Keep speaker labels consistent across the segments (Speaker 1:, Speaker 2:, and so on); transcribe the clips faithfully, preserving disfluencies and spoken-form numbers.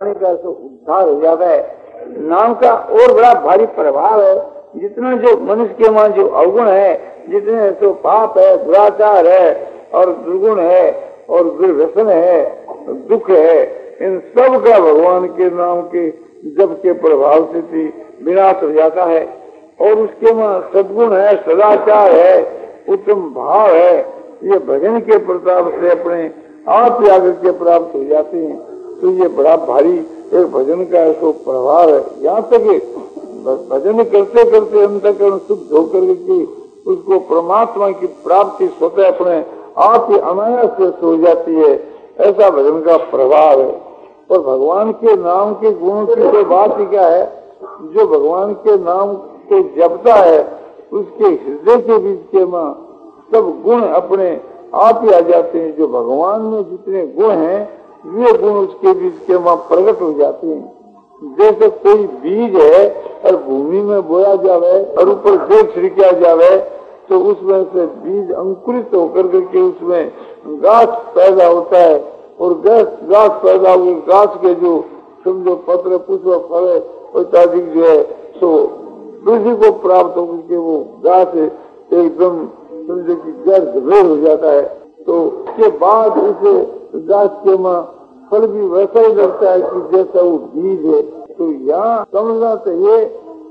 Speaker 1: का तो उद्धार हो जाता है। नाम का और बड़ा भारी प्रभाव है। जितना जो मनुष्य के वहाँ जो अवगुण है, जितने तो पाप है, दुराचार है और दुर्गुण है और दुर्व्यसन है, दुख है, इन सब का भगवान के नाम के जप के प्रभाव से भी विनाश हो जाता है। और उसके वहाँ सद्गुण है, सदाचार है, उत्तम भाव है, ये भजन के प्रताप से अपने आप आगे के प्राप्त हो जाते हैं। तो ये बड़ा भारी एक भजन का ऐसा प्रभाव है। यहाँ तक भजन करते करते अंतःकरण शुद्ध होकर के उसको परमात्मा की प्राप्ति स्वतः अपने आप ही अनायास से हो जाती है। ऐसा भजन का प्रभाव है। और भगवान के नाम के गुणों की तो बात ही क्या है। जो भगवान के नाम को जपता है उसके हृदय के बीच के माँ सब गुण अपने आप ही आ जाते हैं। जो भगवान में जितने गुण हैं वे गुण उसके बीच के वहाँ प्रकट हो जाते हैं। जैसे कोई बीज है और भूमि में बोया जावे और ऊपर से छिड़किया जावे तो उसमें से बीज अंकुरित होकर के उसमें गाछ पैदा होता है। और गाछ गाछ पैदा हुए गाछ के जो समझो पत्र पुष्प फल इत्यादि जो है तो वृद्धि को प्राप्त होकर के वो गाछ एकदम समझो कि जड़ गंभीर हो जाता है। तो उसके बाद उसे गाछ के माँ फल भी वैसा ही लगता है कि जैसा वो बीज है। तो यहाँ समझना चाहिए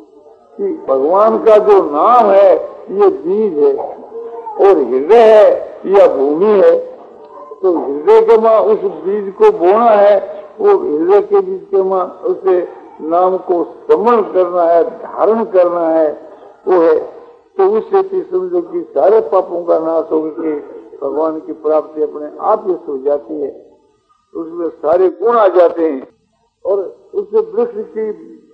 Speaker 1: कि भगवान का जो नाम है ये बीज है और हृदय है या भूमि है। तो हृदय के माँ उस बीज को बोना है, वो हृदय के बीज के माँ उसे नाम को समरण करना है, धारण करना है, वो है। तो उससे भी समझो कि सारे पापों का नाश होकर के भगवान की प्राप्ति अपने आप ही हो जाती है। उसमें सारे गुण आ जाते हैं। और उससे वृक्ष की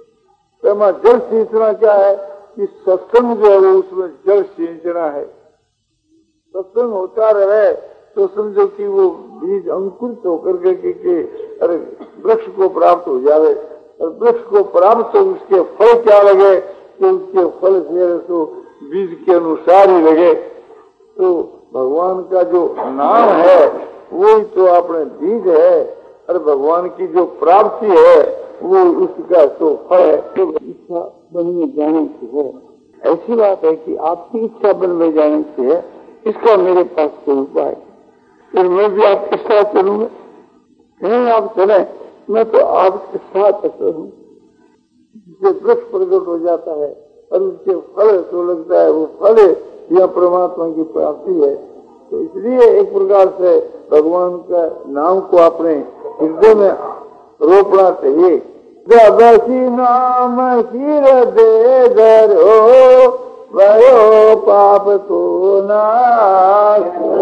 Speaker 1: जल सींचना क्या है कि सत्संग जो है वो उसमें जल सींचना है। सत्संग होता रहे तो समझो कि वो बीज अंकुरित होकर के, के, के अरे वृक्ष को प्राप्त हो जावे। और वृक्ष को प्राप्त तो उसके फल क्या लगे तो उसके फल से तो बीज के अनुसार ही लगे। तो भगवान का जो नाम है वही तो अपने बीज है और भगवान की जो प्राप्ति है वो उसका तो फल है। तो इच्छा बन में जाने की है। ऐसी बात है कि आपकी इच्छा बन में जाने की है, इसका मेरे पास कोई उपाय। फिर मैं भी आपके साथ चलूंगा, कहीं आप चले मैं तो आपके साथ चलूँ। जिससे वृक्ष प्रकट हो जाता है और उसके फल तो लगता है वो फल या परमात्मा की प्राप्ति है। तो इसलिए एक प्रकार से भगवान का नाम को अपने हृदय में रोपना चाहिए। जबसी नाम सिर दे धरो भयो पाप को नाश।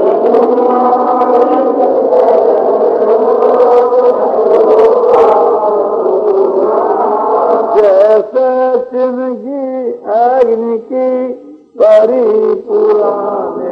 Speaker 1: जैसे सिमगी अग्नि की परी पुराने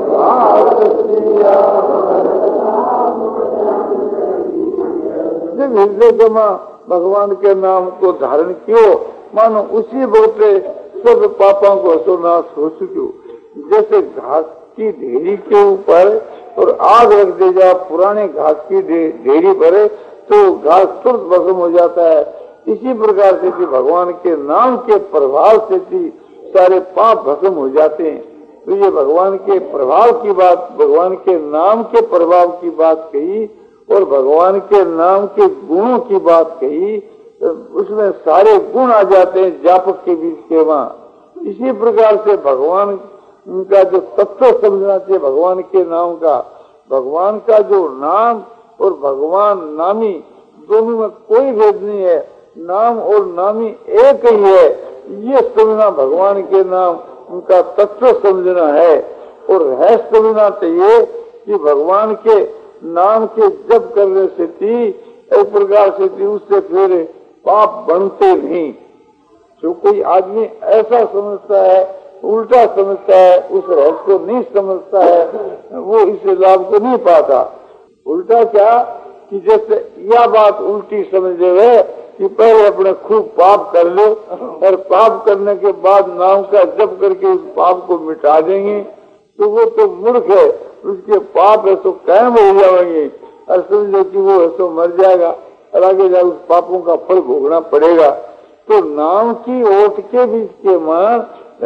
Speaker 1: जब हृदय के माँ भगवान के नाम को धारण कियो मानो उसी बोते सब पापों को तो नाश हो चुकी। जैसे घास की ढेरी के ऊपर और आग रख दे जाए पुराने घास की ढेरी भरे तो घास तुरंत भस्म हो जाता है। इसी प्रकार से कि भगवान के नाम के प्रभाव से भी सारे पाप भस्म हो जाते हैं। तो ये भगवान के प्रभाव की बात, भगवान के नाम के प्रभाव की बात कही और भगवान के नाम के गुणों की बात कही। उसमें सारे गुण आ जाते हैं जापक के बीच के वहाँ। इसी प्रकार से भगवान का जो तत्व समझना चाहिए भगवान के नाम का, भगवान का जो नाम और भगवान नामी दोनों में कोई भेद नहीं है। नाम और नामी एक ही है। ये समझना भगवान के नाम उनका तत्व समझना है। और रहस्य समझना चाहिए कि भगवान के नाम के जप करने से थी एक प्रकार से थी उससे फिर पाप बनते नहीं। जो कोई आदमी ऐसा समझता है, उल्टा समझता है, उस रहस्य को नहीं समझता है, वो इस लाभ को नहीं पाता। उल्टा क्या कि जैसे यह बात उल्टी समझे हुए कि पहले अपने खूब पाप कर लो और पाप करने के बाद नाम का जप करके उस पाप को मिटा देंगे तो वो तो मूर्ख है। उसके पाप है तो कायम हो जाएंगे और समझो कि वो है तो मर जाएगा। और आगे जाकर उस पापों का फल भोगना पड़ेगा। तो नाम की ओट के बीच के मान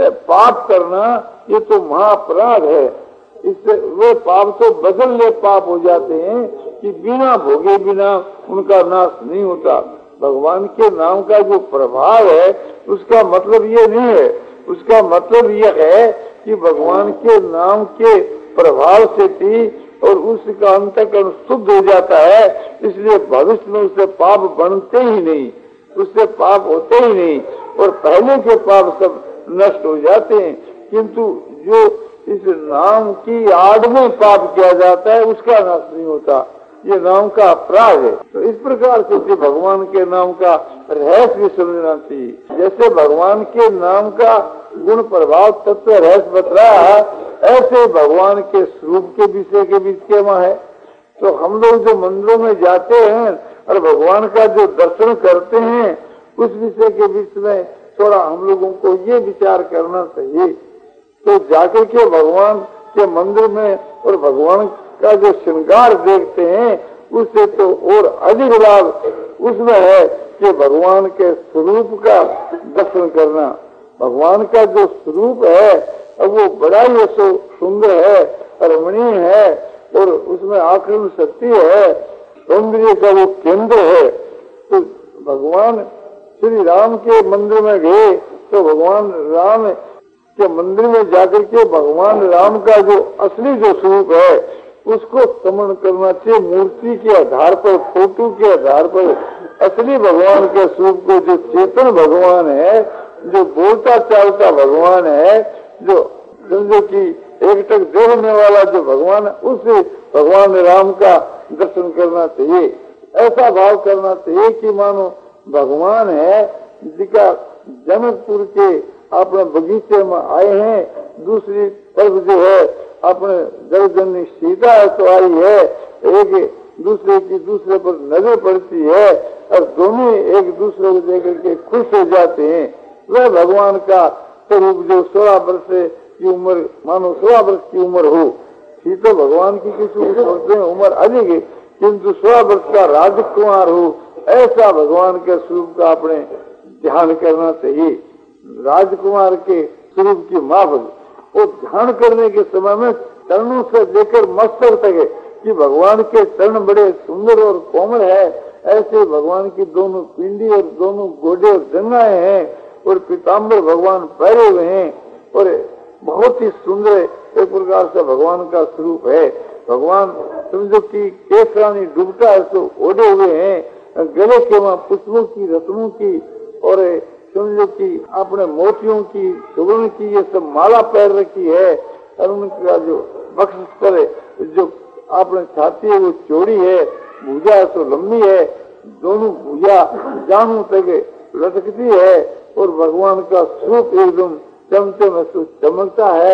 Speaker 1: पाप करना ये तो महाअपराध है। इससे वे पाप तो बदलने पाप हो जाते हैं कि बिना भोगे बिना उनका नाश नहीं होता। भगवान के नाम का जो प्रभाव है उसका मतलब ये नहीं है, उसका मतलब ये है कि भगवान के नाम के प्रभाव से भी और उसका अंतःकरण शुद्ध हो जाता है, इसलिए भविष्य में उससे पाप बनते ही नहीं, उससे पाप होते ही नहीं और पहले के पाप सब नष्ट हो जाते हैं। किंतु जो इस नाम की आड़ में पाप किया जाता है उसका नाश नहीं होता, ये नाम का अपराध है। तो इस प्रकार से भगवान के नाम का रहस्य भी समझना चाहिए। जैसे भगवान के नाम का गुण प्रभाव तत्व रहस्य बतला है, ऐसे भगवान के स्वरूप के विषय के बीच के वहाँ है। तो हम लोग जो मंदिरों में जाते हैं और भगवान का जो दर्शन करते हैं उस विषय के बीच में थोड़ा हम लोगों को ये विचार करना चाहिए। तो जाकर के भगवान के मंदिर में और भगवान का जो श्रृंगार देखते हैं उससे तो और अधिक लाभ उसमें है कि भगवान के स्वरूप का दर्शन करना। भगवान का जो स्वरूप है अब वो बड़ा ही सुंदर है, रमणीय है और उसमें आक्रमण शक्ति है, सौंदर्य का वो केंद्र है। तो भगवान श्री राम के मंदिर में गए तो भगवान राम के मंदिर में जाकर के भगवान राम का जो असली जो स्वरूप है उसको समरण करना चाहिए। मूर्ति के आधार पर, फोटो के आधार पर असली भगवान के स्वरूप को, जो चेतन भगवान है, जो बोलता चालता भगवान है, जो समझो कि एक टक देखने वाला जो भगवान है, उस भगवान राम का दर्शन करना चाहिए। ऐसा भाव करना चाहिए कि मानो भगवान है जिसका जनकपुर के अपने बगीचे में आए हैं, दूसरी तरफ जो है अपने जगजननी सीता तो आई है, एक दूसरे की दूसरे पर नजर पड़ती है और दोनों एक दूसरे को देख के खुश हो जाते हैं। वह भगवान का स्वरूप जो सोलह वर्ष की उम्र, मानो सोलह वर्ष की उम्र हो, सीता भगवान की किसी उम्र अधिक है किंतु सोलह वर्ष का राजकुमार हो, ऐसा भगवान के स्वरूप का अपने ध्यान करना चाहिए। राजकुमार के स्वरूप की माफक वो ध्यान करने के समय में चरणों से लेकर मस्तक तक है कि भगवान के चरण बड़े सुंदर और कोमल है, ऐसे भगवान की दोनों पिंडी और दोनों गोडे और जंगाएं हैं और पीताम्बर भगवान पहरे हुए हैं और बहुत ही सुंदर एक प्रकार से भगवान का स्वरूप है। भगवान समझो की केसरानी डूबता है तो ओढ़े हुए हैं, गले के वहाँ पुष्पों की, रत्नों की और समझो की अपने मोतियों की, सुवर्ण की ये सब माला पहन रखी है और उनका जो बक्स पर जो आपने छाती है वो चौड़ी है, भुजा तो लंबी है, दोनों भुजा जांघों तक लटकती है और भगवान का स्वरूप एकदम चमचे में तो चमकता है।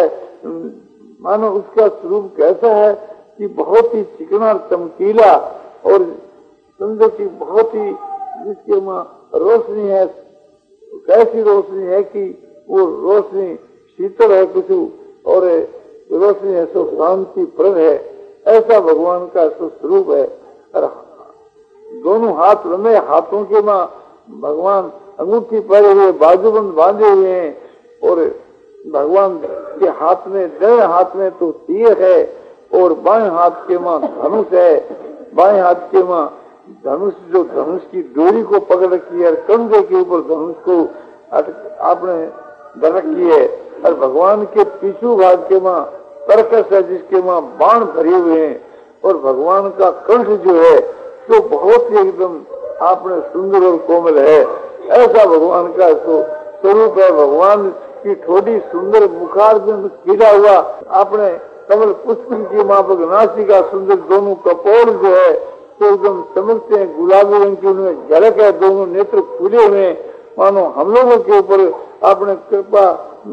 Speaker 1: मानो उसका स्वरूप कैसा है कि बहुत ही चिकना चमकीला और समझो कि बहुत ही जिसके वहाँ रोशनी है, कैसी रोशनी है कि वो रोशनी शीतल है कुछ और रोशनी है सो शांति प्रद है, ऐसा भगवान का स्वरूप है। और दोनों हाथ लंबे, हाथों के माँ भगवान अंगूठी पहने हुए, बाजूबंद बांधे हुए हैं और भगवान के हाथ में, दाएं हाथ में तो तीर है और बाएं हाथ के माँ धनुष है। बाएं हाथ के माँ धनुष, जो धनुष की डोरी को पकड़ रखी है और कंधे के ऊपर धनुष को आपने धर रखी है और भगवान के पीछू भाग के माँ तरकस है जिसके माँ बाण भरे हुए हैं और भगवान का कंठ जो है तो बहुत ही एकदम आपने सुंदर और कोमल है, ऐसा भगवान का तो स्वरूप है। भगवान की थोड़ी सुंदर मुखार में खिला हुआ आपने कमल पुष्प की मापक नासिका सुंदर, दोनों कपोल जो है तो एकदम चमकते हैं, गुलाबी रंग की उनमें झलक है, दोनों नेत्र खुले हुए हैं, मानो हम लोगों के ऊपर आपने कृपा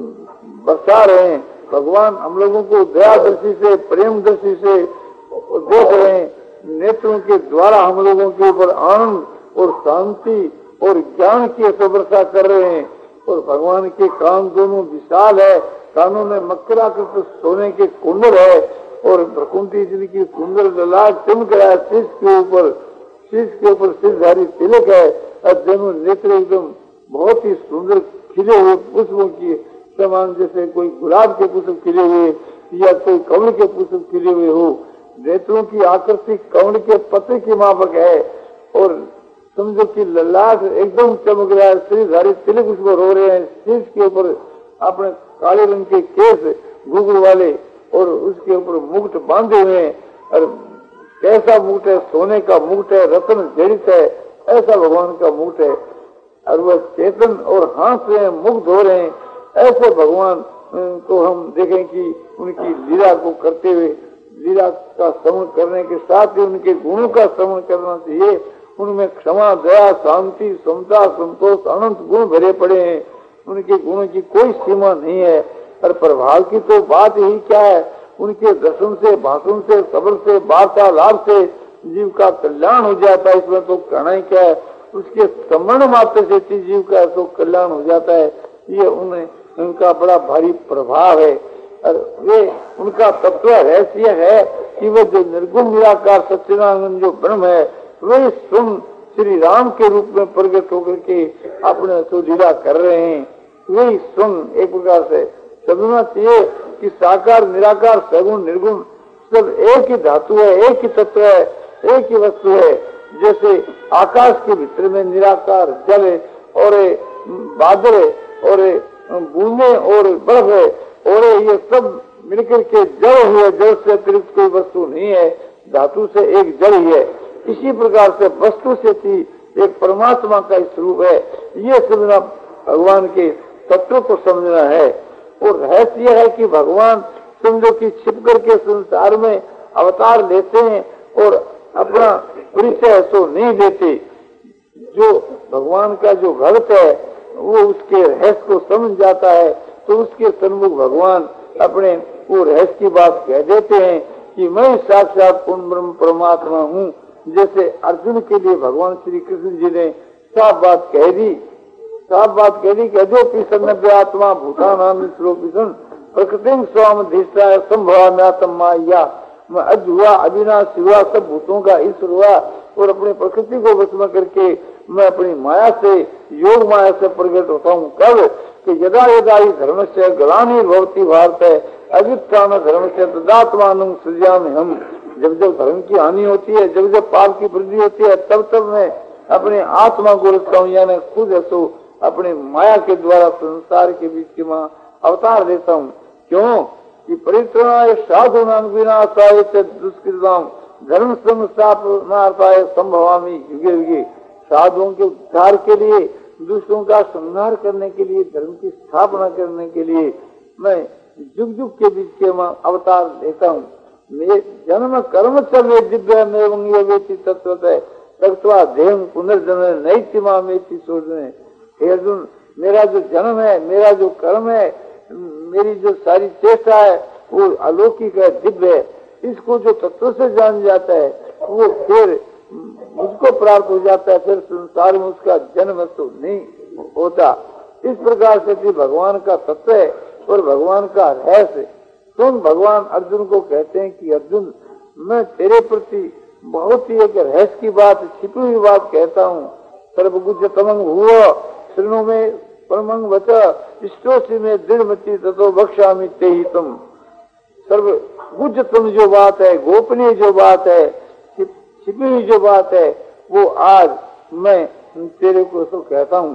Speaker 1: बरसा रहे हैं। भगवान हम लोगों को दया दृष्टि से, प्रेम दृष्टि से देख रहे हैं, नेत्रों के द्वारा हम लोगों के ऊपर आनंद और शांति और ज्ञान की वर्षा कर रहे हैं। और भगवान के कान दोनों विशाल है, कानों में मकराकृत सोने के कुंडल है और प्रकुंठी जिनकी सुंदर ललाट चमक रहा है शीश के ऊपर, शीश के ऊपर सिरधारी तिलक है और दोनों नेत्र एकदम बहुत ही सुंदर खिले हुए पुष्पों की समान, जैसे कोई गुलाब के पुष्प खिले हुए या कोई कमल के पुष्प खिले हुए हो। नेत्रों की आकृति कमल के पत्ते की माफक है और समझो कि ललाट एकदम चमक रहा है, श्रीधारी तिलक उस पर हो रहे हैं। शीश के ऊपर अपने काले रंग के केस घुंघरू वाले और उसके ऊपर मुकुट बांधे हुए हैं। और कैसा मुकुट है? सोने का मुकुट है, रत्न जड़ित है, ऐसा भगवान का मुकुट है। और वह चेतन और हाथ से मुक्त हो रहे हैं। ऐसे भगवान को हम देखें कि उनकी लीला को करते हुए, लीला का श्रवण करने के साथ ही उनके गुणों का श्रवण करना चाहिए। उनमें क्षमा, दया, शांति, समता, संतोष, अनंत गुण भरे पड़े हैं। उनके गुणों की कोई सीमा नहीं है। और प्रभाव की तो बात ही क्या है, उनके दर्शन से, भाषण से, शब्द से, वार्तालाप से जीव का कल्याण हो जाता है। इसमें तो कहना ही क्या है, उसके संबंध मात्र से जीव का तो कल्याण हो जाता है। ये उन्हें उनका बड़ा भारी प्रभाव है। और वे उनका तत्व रहस्य है कि वो जो निर्गुण निराकार सच्चिदानंद जो ब्रह्म है, वे स्वयं श्री राम के रूप में प्रकट होकर के अपने तो लीला कर रहे हैं। वे स्वयं एक प्रकार से समझना चाहिए कि साकार, निराकार, सगुण, निर्गुण सब एक ही धातु है, एक ही तत्व है, एक ही वस्तु है। जैसे आकाश के भीतर में निराकार जल है और बादल है और बूंदे और बर्फ है और ये सब मिलकर के जल हुए, जल से अतिरिक्त कोई वस्तु नहीं है, धातु से एक जल ही है। इसी प्रकार से वस्तु से थी एक परमात्मा का स्वरूप है। ये समझना भगवान के तत्व को समझना है। और रहस्य यह है कि भगवान समझो कि छिप करके संसार में अवतार लेते हैं और अपना परिचय तो नहीं देते। जो भगवान का जो भक्त है वो उसके रहस्य को समझ जाता है तो उसके सन्मुख भगवान अपने वो रहस्य की बात कह देते हैं कि मैं साक्षात पूर्ण ब्रह्म परमात्मा हूँ। जैसे अर्जुन के लिए भगवान श्री कृष्ण जी ने साफ बात कह दी, साफ बात कह दी कि अजो पिसन्न आत्मा भूतानाम श्लोकिसन प्रकृति स्वाम धीष्टा संभवाम्यातम माया। मैं अज हुआ, अविनाश हुआ, सब भूतों का ईश्वर हुआ और अपनी प्रकृति को वश में करके मैं अपनी माया से, योग माया से प्रकट होता हूँ। कब कि यदा यदा ही धर्म से ग्लानि भवति भारत अव्युत्थान धर्म से तदात्मानं सृजामि हम। जब जब धर्म की हानि होती है, जब जब पाप की वृद्धि होती है, तब तब मैं अपने आत्मा को रचता हूँ, यानी खुद ऐसो अपने माया के द्वारा संसार के बीच में अवतार देता हूँ। क्यों कि परित्राणाय साधूनां विनाशाय च दुष्कृतां धर्म संस्थापनार्थाय संभवामि युगे युगे। साधुओं के उद्धार के लिए, दुष्टों का संहार करने के लिए, धर्म की स्थापना करने के लिए मैं युग युग के बीच के मैं अवतार देता हूँ। मेरे जन्म कर्म चले दिव्य में ये वेति तत्वतः तत्वा देव पुनर्जन्म नैति मामेति सोचने। हे अर्जुन, मेरा जो जन्म है, मेरा जो कर्म है, मेरी जो सारी चेष्टा है वो अलौकिक है, दिव्य है। इसको जो तत्व से जान जाता है वो फिर मुझको प्राप्त हो जाता है, फिर संसार में उसका जन्म तो नहीं होता। इस प्रकार से भी भगवान का तत्व है और भगवान का रहस्य। तुम भगवान अर्जुन को कहते हैं कि अर्जुन, मैं तेरे प्रति बहुत ही एक रहस्य की बात, छिपी हुई बात कहता हूँ। सर्वगुज्य तमंग हुआ श्रेणु में परमंग वचा इष्टोसी में दृढ़मति ततो बख्शामि ते ही तुम। सर्वगुज्यतम जो बात है, गोपनीय जो बात है, छिपी हुई जो बात है, वो आज मैं तेरे को तो कहता हूँ।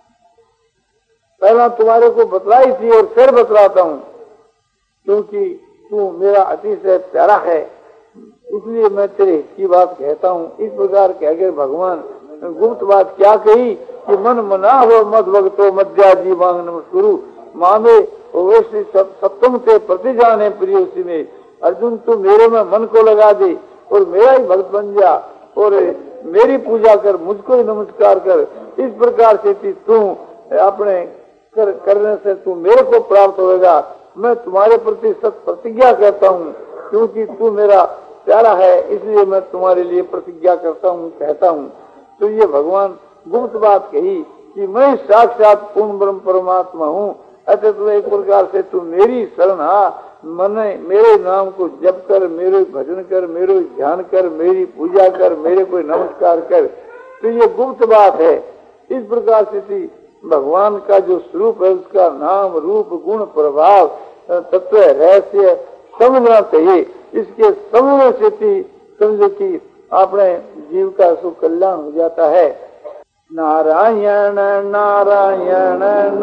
Speaker 1: पहला तुम्हारे को बतलाई थी और फिर बतलाता हूँ, क्योंकि तू मेरा अतिशय प्यारा है, इसलिए मैं तेरे की बात कहता हूँ। इस प्रकार कहकर भगवान गुप्त बात क्या कही कि मन मना हो मत भगतो मध्याजी मांग नमस्कुरु मामे वैसे सप्तम से प्रति जाने प्रियोसी में। अर्जुन, तू मेरे में मन को लगा दे और मेरा ही भक्त बन जा और मेरी पूजा कर, मुझको ही नमस्कार कर। इस प्रकार से तू अपने कर, करने से तू मेरे को प्राप्त होगा। मैं तुम्हारे प्रति सत प्रतिज्ञा करता हूँ, क्योंकि तू मेरा प्यारा है, इसलिए मैं तुम्हारे लिए प्रतिज्ञा करता हूँ, कहता हूँ। तो ये भगवान गुप्त बात कही कि मैं साक्षात पूर्ण ब्रह्म परमात्मा हूँ। अतः तो एक प्रकार से तू मेरी शरण आ मने मेरे नाम को जप कर, मेरे भजन कर, मेरे ध्यान कर, मेरी पूजा कर, मेरे को नमस्कार कर, तो ये गुप्त बात है। इस प्रकार से भगवान का जो स्वरूप है उसका नाम रूप गुण प्रभाव तत्व रहस्य समझना चाहिए। इसके समझने से समझो कि अपने जीव का सुख कल्याण हो जाता है। नारायण नारायण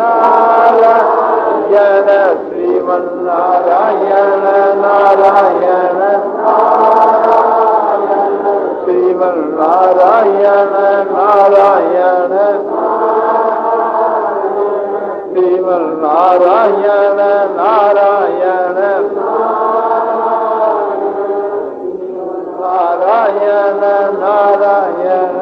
Speaker 1: नारायण श्रीमन नारायण नारायण श्रीमन नारायण नारायण श्रीमन नारायण नारायण नारायण नारायण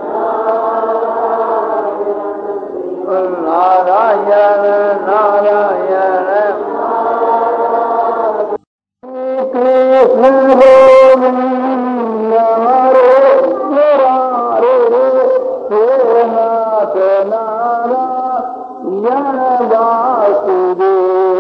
Speaker 1: नारायण नारायण कृष्ण गोविंद हरे मुरारे हे नाथ नारायण वासुदेव।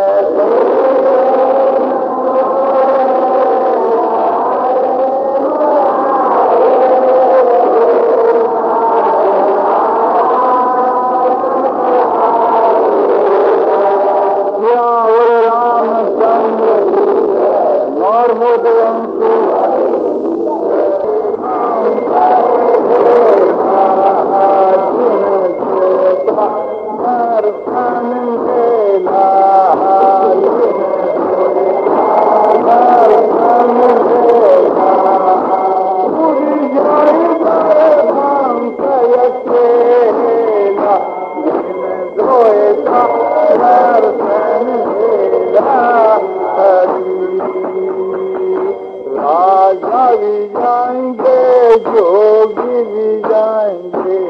Speaker 1: राजा भी जाएंगे, जोगी भी जाएंगे,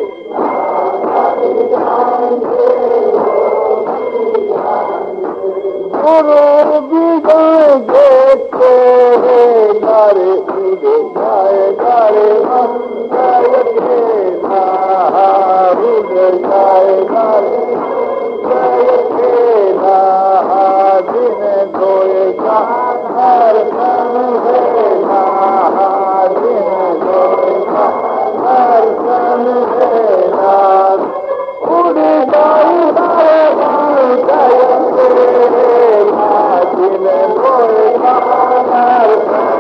Speaker 1: गुरु भी जाएंगे, तेरे नारे उड़े जाएगा रे मन उड़े जाएगा रे दिन धोएगा हर दिन धोएगा हर दिन उड़ जाएगा दिन धोएगा हर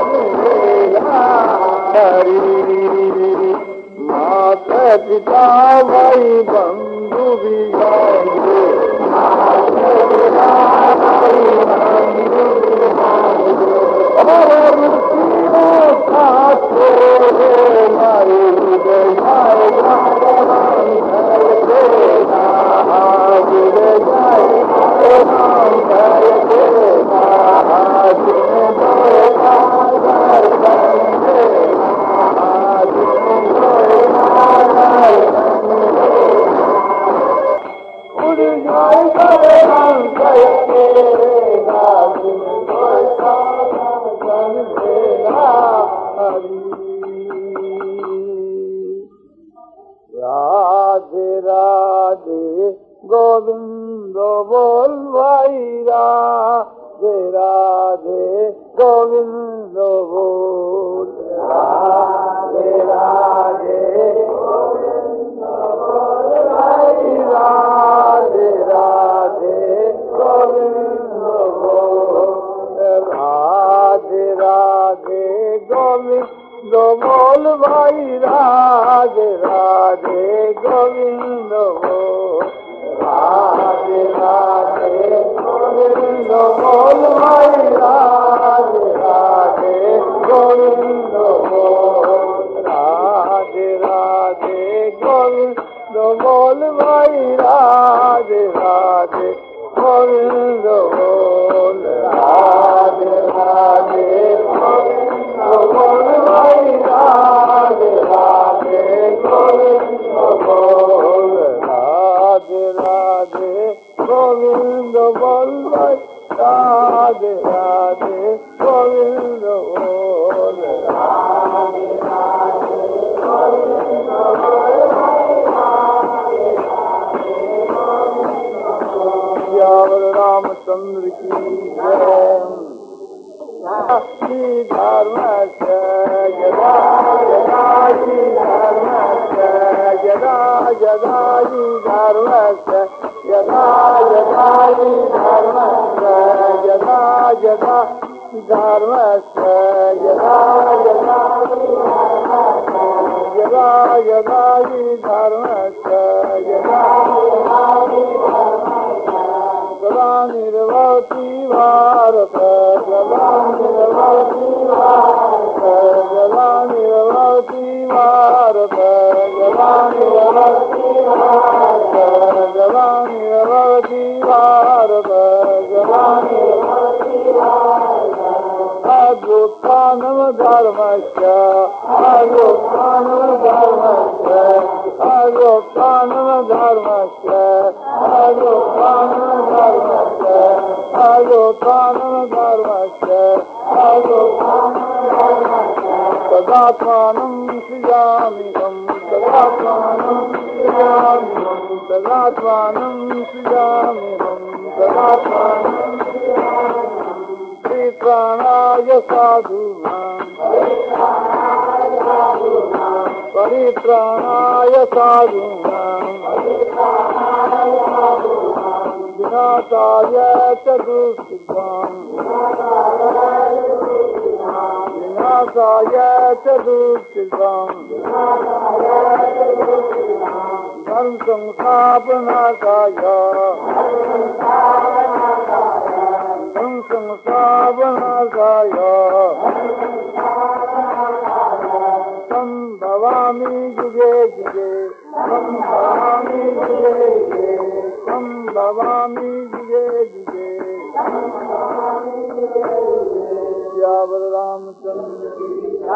Speaker 1: माता पिता भाई बंधु भी जाएंगे, और मारे जाएगा राधे राधे गोविंद बोल भाई राधे राधे गोविंद बोल राधे राधे गोविंद बोल भाई राधे राधे गोविंद बोल राधे राधे गोविंद बोल भाई राधे राधे गोविंद बोल राधे राधे गोविंद बोल भाई राधे राधे गोविंद बोल राधे राधे गोविंद बोल भाई राधे राधे गोविंद बोल राधे राधे गोविंद बोल भाई राधे राधे गोविंद बोल राधे राधे गोविंद बोल भाई राधे राधे गोविंद बोल राधे राधे गोविंद बोल भाई राधे राधे गोविंद बोल राम रामचंद्र की जय। धर्मस्य यदा यदा धर्मस्य यदा यदा धर्मस्य यदा यदा धर्मस्य यदा यदा धर्मस्य यदा यदा यदा यदा धर्मस्य यदा सदा निर्भवति भारत सदा निर्भवति भारत सदा निर्भवति भारत सदा निर्भवति भारत सदा निर्भवति भारत सदा निर्भवति भारत अग्रोत्थानं धर्मस्य अग्रोत्थानं धर्मस्य अग्रोत्थानं धर्मस्य अग्रोत्थानं धर्मस्य अग्रोत्थानं धर्मस्य अग्रोत्थानं धर्मस्य तदात्मानं सृजाम्यहं तदात्मानं सृजाम्यहं तदात्मानं सृजाम्यहं तदात्मानं परित्राणाय साधूनां परित्राणाय साधूनां विनाशाय च दुष्कृतां विनाशाय च दुष्कृतां धर्म संस्थापनाय धर्म संस्थापनाय संभवामि युगे युगे संभवामि युगे युगे संभवामि युगे युगे श्यावर रामचंद्र की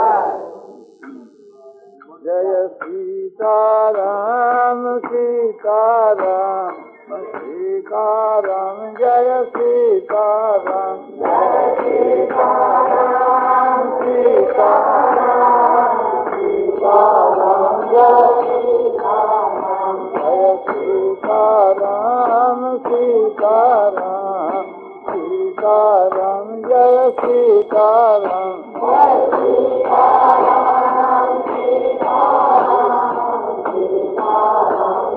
Speaker 1: जय सीताराम सीताराम सीताराम जय सीताराम जय सीताराम सीताराम सीताराम जय सीताराम जय सीताराम सीताराम सीताराम जय सीताराम जय सीताराम सीताराम सीताराम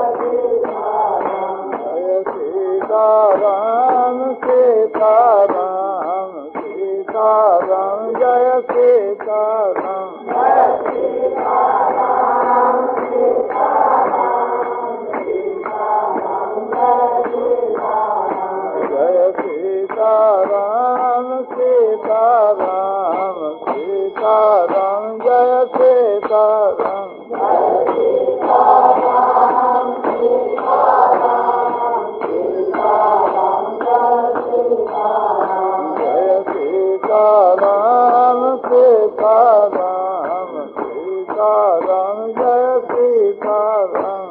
Speaker 1: जय सीताराम सीताराम सीताराम जय सीताराम जय सीताराम सीताराम सीताराम सीताराम जय सीताराम जय सीताराम सीताराम सीताराम जय सीताराम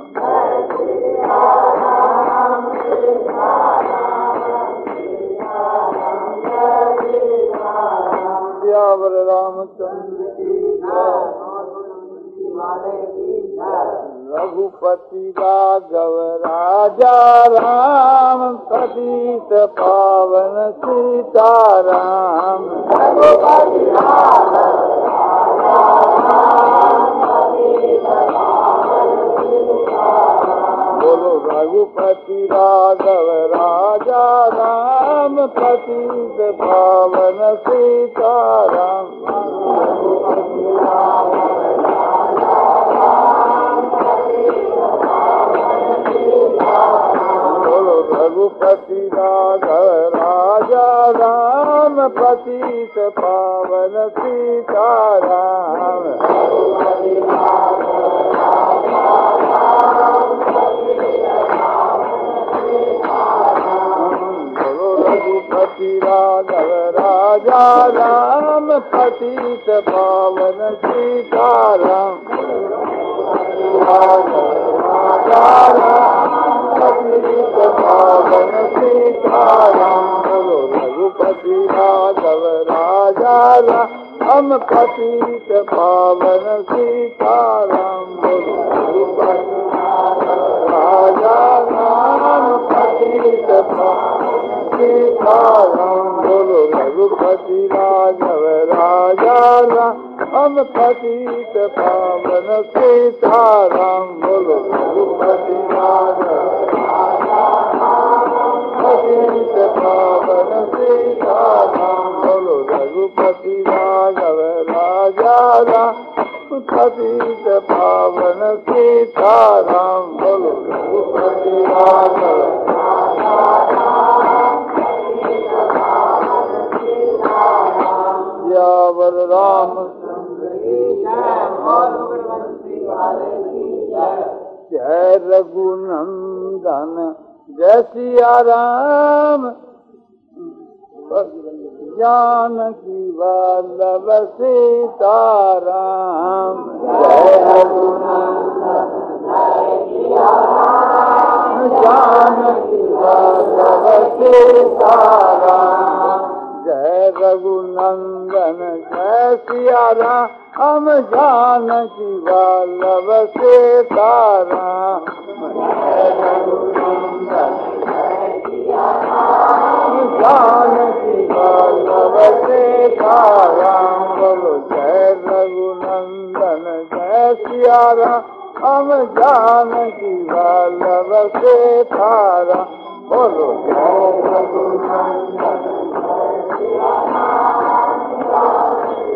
Speaker 1: श्यावर रामचंद्र की रघुपति राघव राजा राम पतित पावन सीताराम रघुपति राघव बोलो रघुपति राघव राजा राम पतित पावन सीताराम बोलो रघुपति राघव राजा राम पतित पावन सीताराम रघुपति राघव राजा राम पतित पावन सीताराम राजा राम पतित पावन सीताराम बोलो रघुपति राघव राजा राम पतित पावन सीताराम बोलो रघुपति राजा राम पतित पावन सीताराम बोलो रघुपति राघव राजा राम पतित पावन सीताराम बोलो रघुपति राघव पतित पावन सीताराम बोलो रघुपति राघव राजा राम पतित पावन सीताराम बोलो रघुपति राघव यावर राम जय रघुनंदन जय सिया राम जानकी वल्लभ सीताराम जय रघुनंदन जय सिया राम जानकी वल्लभ सीताराम जय रघुनंदन जय सिया राम जानकी वल्लभ सीताराम जय रघुनंदन जय सिया राम जानकी वल्लभ सीताराम बोलो जय रघुनंदन जय सिया राम जानकी वल्लभ सीताराम बोलो जय रघुनंदन जय सिया राम